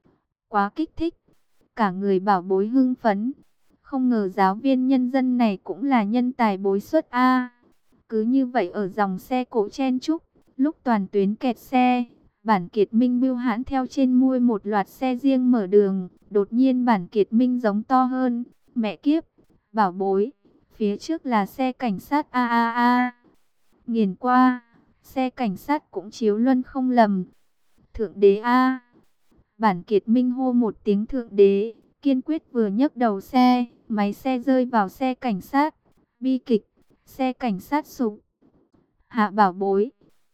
quá kích thích, cả người Bảo Bối hưng phấn. Không ngờ giáo viên nhân dân này cũng là nhân tài bối xuất a. Cứ như vậy ở dòng xe cộ chen chúc, lúc toàn tuyến kẹt xe, Bản Kiệt Minh bưu hãn theo trên mui một loạt xe riêng mở đường. Đột nhiên Bản Kiệt Minh giống to hơn. Mẹ kiếp, Bảo Bối, phía trước là xe cảnh sát a. Nghiền qua, xe cảnh sát cũng chiếu luân không lầm. Thượng đế a. Bản Kiệt Minh hô một tiếng thượng đế, kiên quyết vừa nhấc đầu xe, máy xe rơi vào xe cảnh sát. Bi kịch, xe cảnh sát sụp. Hạ Bảo Bối,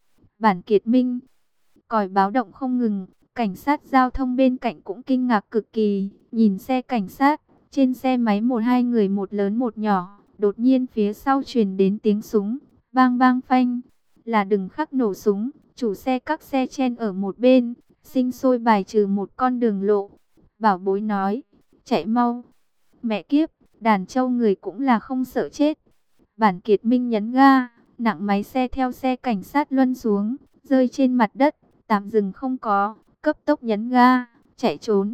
Bản Kiệt Minh, còi báo động không ngừng. Cảnh sát giao thông bên cạnh cũng kinh ngạc cực kỳ, nhìn xe cảnh sát. Trên xe máy một hai người, một lớn một nhỏ. Đột nhiên phía sau truyền đến tiếng súng, bang bang phanh, là đừng khắc nổ súng. Chủ xe các xe chen ở một bên, sinh sôi bài trừ một con đường lộ. Bảo Bối nói, chạy mau. Mẹ kiếp, đàn trâu người cũng là không sợ chết. Bản Kiệt Minh nhấn ga, nặng máy xe theo xe cảnh sát luân xuống, rơi trên mặt đất, tạm dừng không có, cấp tốc nhấn ga, chạy trốn.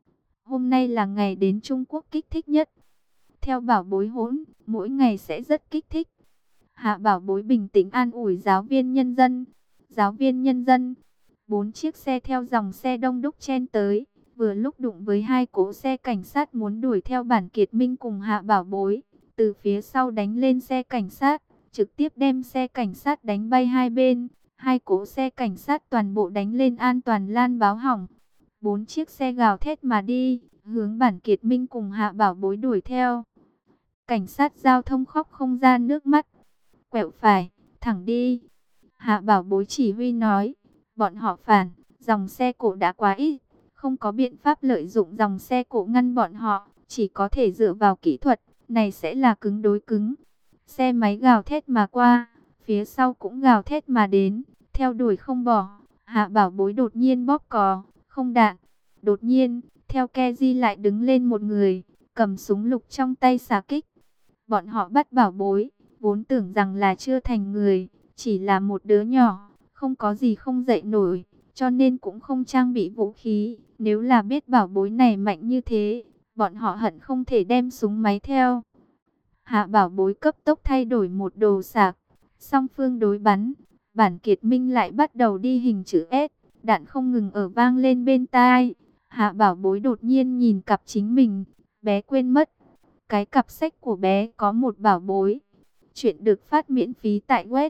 Hôm nay là ngày đến Trung Quốc kích thích nhất. Theo Bảo Bối hỗn, mỗi ngày sẽ rất kích thích. Hạ Bảo Bối bình tĩnh an ủi giáo viên nhân dân. Giáo viên nhân dân, 4 chiếc xe theo dòng xe đông đúc chen tới, vừa lúc đụng với 2 cỗ xe cảnh sát muốn đuổi theo Bản Kiệt Minh cùng Hạ Bảo Bối. Từ phía sau đánh lên xe cảnh sát, trực tiếp đem xe cảnh sát đánh bay hai bên. 2 cỗ xe cảnh sát toàn bộ đánh lên an toàn lan báo hỏng. 4 chiếc xe gào thét mà đi, hướng Bản Kiệt Minh cùng Hạ Bảo Bối đuổi theo. Cảnh sát giao thông khóc không ra nước mắt. Quẹo phải, thẳng đi. Hạ Bảo Bối chỉ huy nói, bọn họ phản, dòng xe cộ đã quá ít, không có biện pháp lợi dụng dòng xe cộ ngăn bọn họ, chỉ có thể dựa vào kỹ thuật, này sẽ là cứng đối cứng. Xe máy gào thét mà qua, phía sau cũng gào thét mà đến, theo đuổi không bỏ. Hạ Bảo Bối đột nhiên bóp cò, không đạn. Đột nhiên, theo Keji lại đứng lên một người, cầm súng lục trong tay xạ kích. Bọn họ bắt Bảo Bối, vốn tưởng rằng là chưa thành người, chỉ là một đứa nhỏ, không có gì không dậy nổi, cho nên cũng không trang bị vũ khí. Nếu là biết bảo bối này mạnh như thế, bọn họ hận không thể đem súng máy theo. Hạ Bảo Bối cấp tốc thay đổi một đồ sạc, song phương đối bắn. Bản Kiệt Minh lại bắt đầu đi hình chữ S, đạn không ngừng ở vang lên bên tai. Hạ Bảo Bối đột nhiên nhìn cặp chính mình, bé quên mất. Cái cặp sách của bé có một bảo bối. Chuyện được phát miễn phí tại web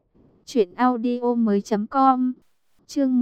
truyệnaudiomoi.com. Chương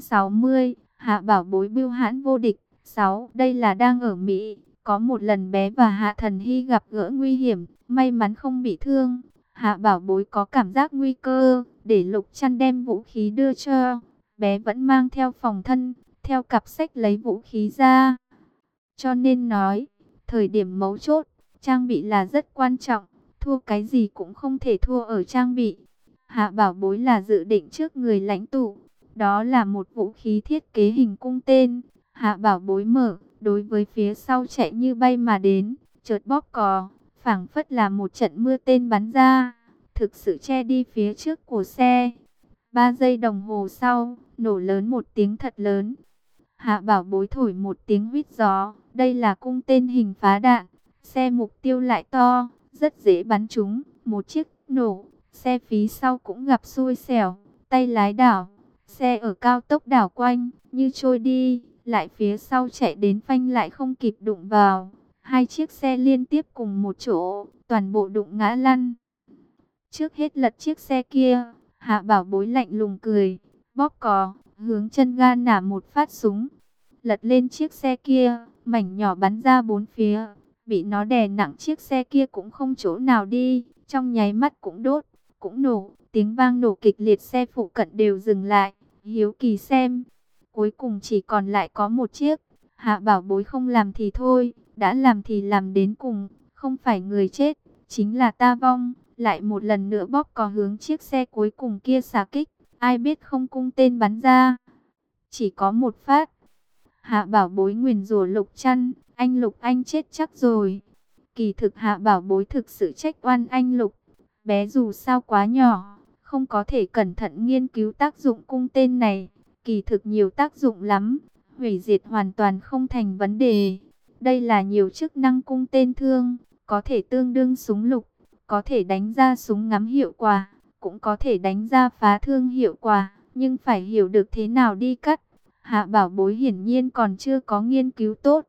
160, Hạ Bảo Bối bưu hãn vô địch. 6. Đây là đang ở Mỹ. Có một lần bé và Hạ Thần Hy gặp gỡ nguy hiểm, may mắn không bị thương. Hạ Bảo Bối có cảm giác nguy cơ, để Lục Chăn đem vũ khí đưa cho. Bé vẫn mang theo phòng thân, theo cặp sách lấy vũ khí ra. Cho nên nói, thời điểm mấu chốt, trang bị là rất quan trọng, thua cái gì cũng không thể thua ở trang bị. Hạ Bảo Bối là dự định trước người lãnh tụ, đó là một vũ khí thiết kế hình cung tên. Hạ Bảo Bối mở, đối với phía sau chạy như bay mà đến, chợt bóp cò, phảng phất là một trận mưa tên bắn ra, thực sự che đi phía trước của xe. 3 giây đồng hồ sau, nổ lớn một tiếng thật lớn. Hạ Bảo Bối thổi một tiếng huýt gió, đây là cung tên hình phá đạn, xe mục tiêu lại to, rất dễ bắn trúng, một chiếc nổ, xe phía sau cũng gặp xui xẻo, tay lái đảo, xe ở cao tốc đảo quanh, như trôi đi, lại phía sau chạy đến phanh lại không kịp đụng vào, hai chiếc xe liên tiếp cùng một chỗ, toàn bộ đụng ngã lăn. Trước hết lật chiếc xe kia, Hạ Bảo Bối lạnh lùng cười, bóp cò, hướng chân ga nả một phát súng, lật lên chiếc xe kia, mảnh nhỏ bắn ra bốn phía, bị nó đè nặng chiếc xe kia cũng không chỗ nào đi, trong nháy mắt cũng đốt, cũng nổ, tiếng vang nổ kịch liệt, xe phụ cận đều dừng lại, hiếu kỳ xem. Cuối cùng chỉ còn lại có một chiếc. Hạ Bảo Bối không làm thì thôi, đã làm thì làm đến cùng, không phải người chết, chính là ta vong. Lại một lần nữa bóp cò hướng chiếc xe cuối cùng kia xạ kích, ai biết không cung tên bắn ra, chỉ có một phát. Hạ Bảo Bối nguyền rủa Lục Chăn, anh Lục anh chết chắc rồi. Kỳ thực Hạ Bảo Bối thực sự trách oan anh Lục, bé dù sao quá nhỏ, không có thể cẩn thận nghiên cứu tác dụng cung tên này. Kỳ thực nhiều tác dụng lắm, hủy diệt hoàn toàn không thành vấn đề. Đây là nhiều chức năng cung tên thương, có thể tương đương súng lục, có thể đánh ra súng ngắm hiệu quả, cũng có thể đánh ra phá thương hiệu quả, nhưng phải hiểu được thế nào đi cắt. Hạ Bảo Bối hiển nhiên còn chưa có nghiên cứu tốt.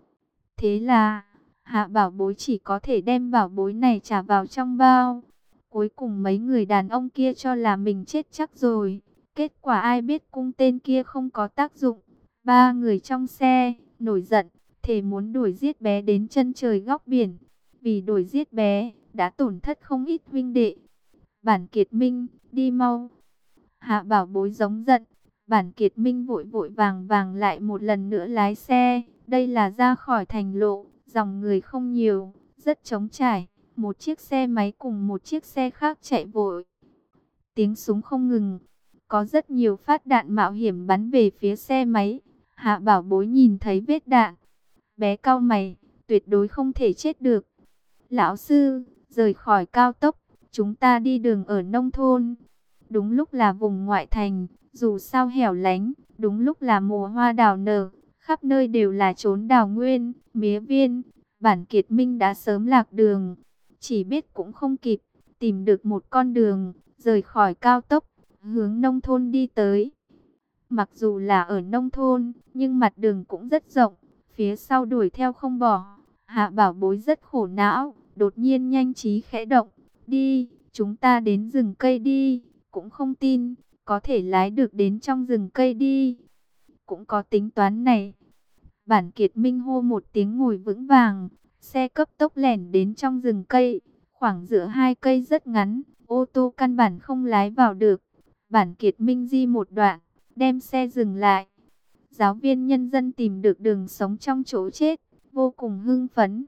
Thế là, Hạ Bảo Bối chỉ có thể đem bảo bối này trả vào trong bao. Cuối cùng mấy người đàn ông kia cho là mình chết chắc rồi. Kết quả ai biết cung tên kia không có tác dụng. 3 người trong xe, nổi giận, thề muốn đuổi giết bé đến chân trời góc biển. Vì đuổi giết bé, đã tổn thất không ít huynh đệ. Bản Kiệt Minh, đi mau. Hạ Bảo Bối giống giận. Bản Kiệt Minh vội vội vàng vàng lại một lần nữa lái xe. Đây là ra khỏi thành lộ, dòng người không nhiều, rất trống trải. Một chiếc xe máy cùng một chiếc xe khác chạy vội. Tiếng súng không ngừng. Có rất nhiều phát đạn mạo hiểm bắn về phía xe máy. Hạ Bảo Bối nhìn thấy vết đạn. Bé cau mày, tuyệt đối không thể chết được. Lão sư, rời khỏi cao tốc, chúng ta đi đường ở nông thôn. Đúng lúc là vùng ngoại thành, dù sao hẻo lánh, đúng lúc là mùa hoa đào nở, khắp nơi đều là chốn đào nguyên, mía viên. Bản Kiệt Minh đã sớm lạc đường, chỉ biết cũng không kịp, tìm được một con đường, rời khỏi cao tốc, hướng nông thôn đi tới. Mặc dù là ở nông thôn, nhưng mặt đường cũng rất rộng, phía sau đuổi theo không bỏ. Hạ Bảo Bối rất khổ não, đột nhiên nhanh trí khẽ động, đi, chúng ta đến rừng cây đi, cũng không tin, có thể lái được đến trong rừng cây đi. Cũng có tính toán này. Bản Kiệt Minh hô một tiếng ngồi vững vàng, xe cấp tốc lẻn đến trong rừng cây, khoảng giữa hai cây rất ngắn, ô tô căn bản không lái vào được. Bản Kiệt Minh di một đoạn, đem xe dừng lại. Giáo viên nhân dân tìm được đường sống trong chỗ chết, vô cùng hưng phấn.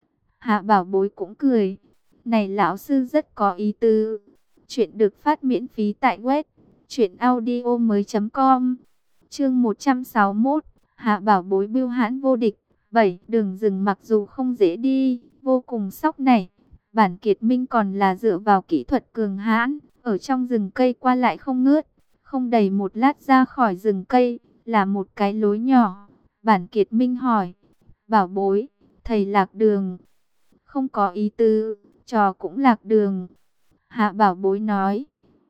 Hạ Bảo Bối cũng cười, này lão sư rất có ý tứ. Chuyện được phát miễn phí tại web truyệnaudiomoi.com. Chương 161, Hạ Bảo Bối bưu hãn vô địch. 7. Đường rừng mặc dù không dễ đi, vô cùng sóc nảy, Bản Kiệt Minh còn là dựa vào kỹ thuật cường hãn, ở trong rừng cây qua lại không ngớt, Không đầy một lát ra khỏi rừng cây, là một cái lối nhỏ. Bản Kiệt Minh hỏi, bảo bối, thầy lạc đường. Không có ý tứ, trò cũng lạc đường. Hạ bảo bối nói.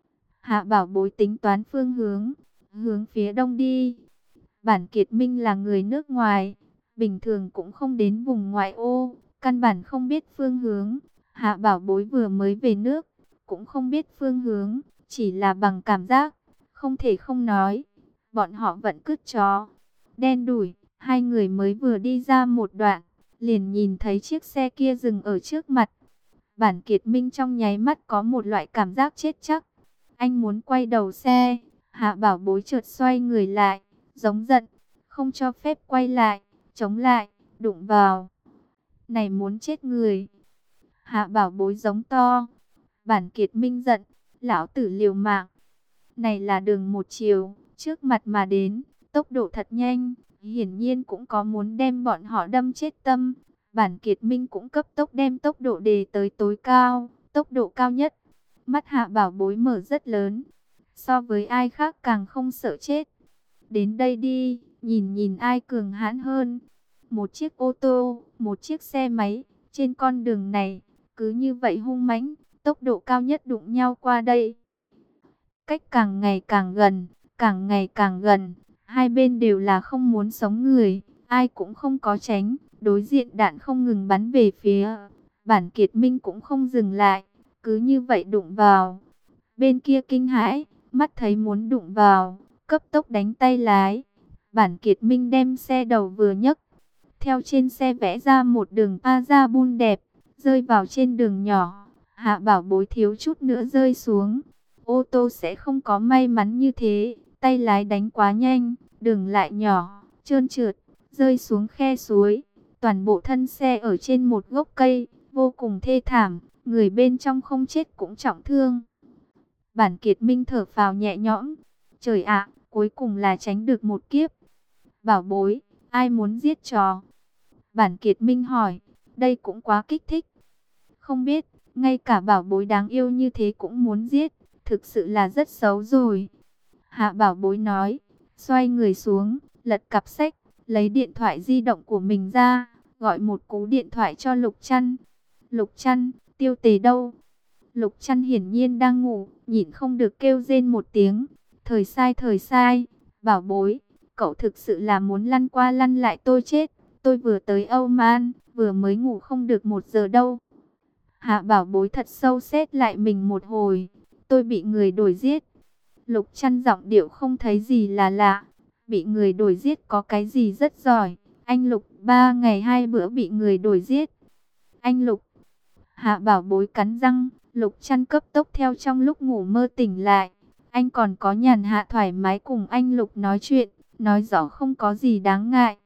Hạ bảo bối tính toán phương hướng, hướng phía đông đi. Bản Kiệt Minh là người nước ngoài, bình thường cũng không đến vùng ngoại ô, căn bản không biết phương hướng. Hạ bảo bối vừa mới về nước, cũng không biết phương hướng, chỉ là bằng cảm giác, không thể không nói. Bọn họ vẫn cứt chó, đen đủi, hai người mới vừa đi ra một đoạn, liền nhìn thấy chiếc xe kia dừng ở trước mặt. Bản Kiệt Minh trong nháy mắt có một loại cảm giác chết chắc. Anh muốn quay đầu xe, Hạ bảo bối chợt xoay người lại, giống giận, không cho phép quay lại, chống lại, đụng vào. Này muốn chết người. Hạ bảo bối giống to. Bản Kiệt Minh giận, lão tử liều mạng. Này là đường một chiều, trước mặt mà đến, tốc độ thật nhanh, hiển nhiên cũng có muốn đem bọn họ đâm chết tâm. Bản Kiệt Minh cũng cấp tốc đem tốc độ đề tới tối cao, tốc độ cao nhất. Mắt Hạ bảo bối mở rất lớn, so với ai khác càng không sợ chết. Đến đây đi, nhìn nhìn ai cường hãn hơn. Một chiếc ô tô, một chiếc xe máy, trên con đường này, cứ như vậy hung mãnh, tốc độ cao nhất đụng nhau qua đây. Cách càng ngày càng gần, càng ngày càng gần, hai bên đều là không muốn sống người, ai cũng không có tránh, đối diện đạn không ngừng bắn về phía. Bản Kiệt Minh cũng không dừng lại, cứ như vậy đụng vào. Bên kia kinh hãi, mắt thấy muốn đụng vào, cấp tốc đánh tay lái. Bản Kiệt Minh đem xe đầu vừa nhấc, theo trên xe vẽ ra một đường Parabol đẹp, rơi vào trên đường nhỏ. Hạ bảo bối thiếu chút nữa rơi xuống. Ô tô sẽ không có may mắn như thế, tay lái đánh quá nhanh, đường lại nhỏ, trơn trượt, rơi xuống khe suối. Toàn bộ thân xe ở trên một gốc cây, vô cùng thê thảm, người bên trong không chết cũng trọng thương. Bản Kiệt Minh thở phào nhẹ nhõm, trời ạ, cuối cùng là tránh được một kiếp. Bảo bối, ai muốn giết chó? Bản Kiệt Minh hỏi, đây cũng quá kích thích. Không biết, ngay cả bảo bối đáng yêu như thế cũng muốn giết, thực sự là rất xấu rồi. Hạ bảo bối nói, xoay người xuống, lật cặp sách, lấy điện thoại di động của mình ra, gọi một cú điện thoại cho Lục Trăn. Lục Trăn, Tiêu Tề đâu? Lục Trăn hiển nhiên đang ngủ, nhịn không được kêu rên một tiếng. Thời sai, bảo bối, cậu thực sự là muốn lăn qua lăn lại tôi chết. Tôi vừa tới Âu Man, vừa mới ngủ không được 1 giờ đâu. Hạ bảo bối thật sâu xét lại mình một hồi. Tôi bị người đuổi giết. Lục Trăn giọng điệu không thấy gì là lạ. Bị người đuổi giết có cái gì rất giỏi. Anh Lục 3 ngày 2 bữa bị người đuổi giết. Anh Lục. Hạ bảo bối cắn răng. Lục Trăn cấp tốc theo trong lúc ngủ mơ tỉnh lại. Anh còn có nhàn hạ thoải mái cùng anh Lục nói chuyện. Nói rõ không có gì đáng ngại.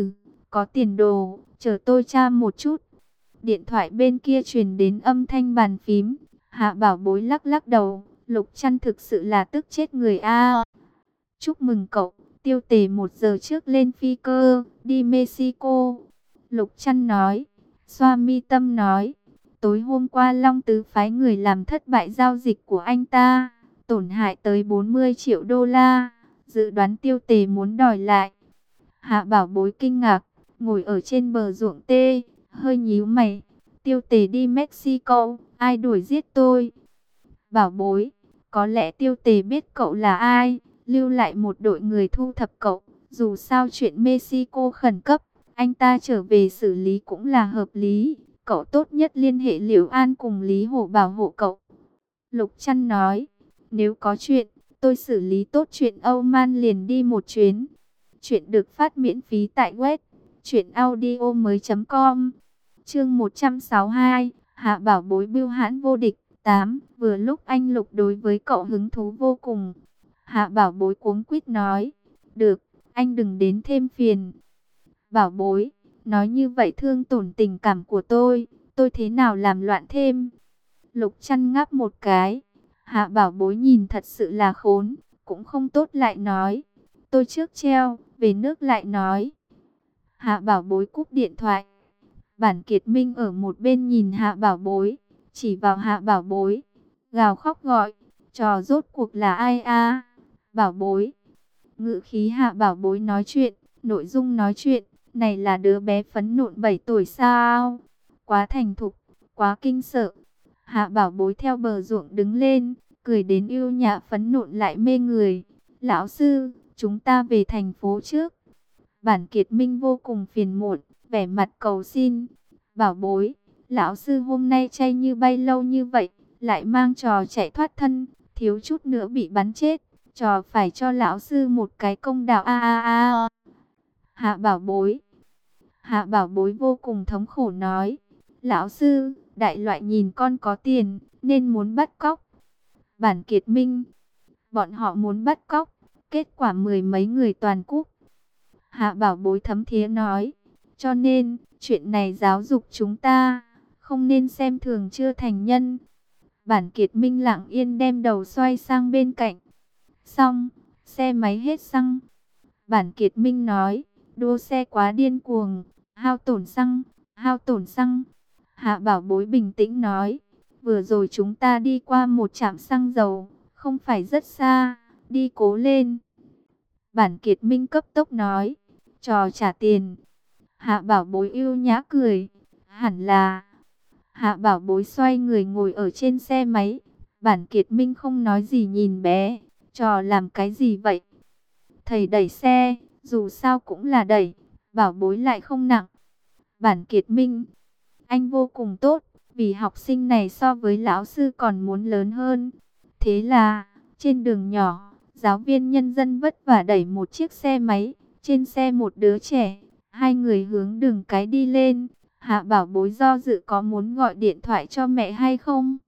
Có tiền đồ, chờ tôi tra một chút. Điện thoại bên kia truyền đến âm thanh bàn phím. Hạ bảo bối lắc lắc đầu. Lục Trăn thực sự là tức chết người a. Chúc mừng cậu, Tiêu Tề 1 giờ trước lên phi cơ, đi Mexico. Lục Trăn nói. Xoa mi tâm nói. Tối hôm qua Long Tứ phái người làm thất bại giao dịch của anh ta, tổn hại tới 40 triệu đô la. Dự đoán Tiêu Tề muốn đòi lại. Hạ bảo bối kinh ngạc, ngồi ở trên bờ ruộng tê, hơi nhíu mày. Tiêu Tề đi Mexico, ai đuổi giết tôi? Bảo bối, có lẽ Tiêu Tề biết cậu là ai, lưu lại một đội người thu thập cậu. Dù sao chuyện Mexico khẩn cấp, anh ta trở về xử lý cũng là hợp lý. Cậu tốt nhất liên hệ Liễu An cùng Lý Hổ bảo hộ cậu. Lục Trăn nói, nếu có chuyện, tôi xử lý tốt chuyện Âu Man liền đi một chuyến. Chuyện được phát miễn phí tại web truyệnaudiomoi.com. Chương 162, Hạ bảo bối bưu hãn vô địch 8. Vừa lúc anh Lục đối với cậu hứng thú vô cùng. Hạ bảo bối cuống quýt nói, được, anh đừng đến thêm phiền. Bảo bối, nói như vậy thương tổn tình cảm của tôi thế nào làm loạn thêm. Lục Trăn ngáp một cái. Hạ bảo bối nhìn thật sự là khốn, cũng không tốt lại nói. Tôi trước treo, về nước lại nói. Hạ bảo bối cúp điện thoại. Bản Kiệt Minh ở một bên nhìn Hạ bảo bối, chỉ vào Hạ bảo bối, gào khóc gọi, trò rốt cuộc là ai a? Bảo bối. Ngữ khí Hạ Bảo Bối nói chuyện, nội dung nói chuyện, này là đứa bé phấn nộn 7 tuổi sao? Quá thành thục, quá kinh sợ. Hạ Bảo Bối theo bờ ruộng đứng lên, cười đến yêu nhã phấn nộn lại mê người. Lão sư, chúng ta về thành phố trước. Bản Kiệt Minh vô cùng phiền muộn, vẻ mặt cầu xin. Bảo Bối, lão sư hôm nay chay như bay lâu như vậy, lại mang trò chạy thoát thân, thiếu chút nữa bị bắn chết. Trò phải cho lão sư một cái công đạo a a a. Hạ Bảo Bối. Hạ Bảo Bối vô cùng thống khổ nói. Lão sư, đại loại nhìn con có tiền, nên muốn bắt cóc. Bản Kiệt Minh. Bọn họ muốn bắt cóc, kết quả mười mấy người toàn cúp. Hạ Bảo Bối thấm thía nói. Cho nên, chuyện này giáo dục chúng ta, không nên xem thường chưa thành nhân. Bản Kiệt Minh lặng yên đem đầu xoay sang bên cạnh. Xong, xe máy hết xăng. Bản Kiệt Minh nói, đua xe quá điên cuồng, hao tổn xăng, hao tổn xăng. Hạ Bảo Bối bình tĩnh nói, vừa rồi chúng ta đi qua một trạm xăng dầu, không phải rất xa, đi cố lên. Bản Kiệt Minh cấp tốc nói, trò trả tiền. Hạ Bảo Bối yêu nhã cười, hẳn là. Hạ Bảo Bối xoay người ngồi ở trên xe máy. Bản Kiệt Minh không nói gì nhìn bé, trò làm cái gì vậy? Thầy đẩy xe, dù sao cũng là đẩy, Bảo Bối lại không nặng. Bản Kiệt Minh, anh vô cùng tốt, vì học sinh này so với lão sư còn muốn lớn hơn. Thế là, trên đường nhỏ, giáo viên nhân dân vất vả đẩy một chiếc xe máy, trên xe một đứa trẻ, hai người hướng đường cái đi lên. Hạ Bảo Bối do dự có muốn gọi điện thoại cho mẹ hay không.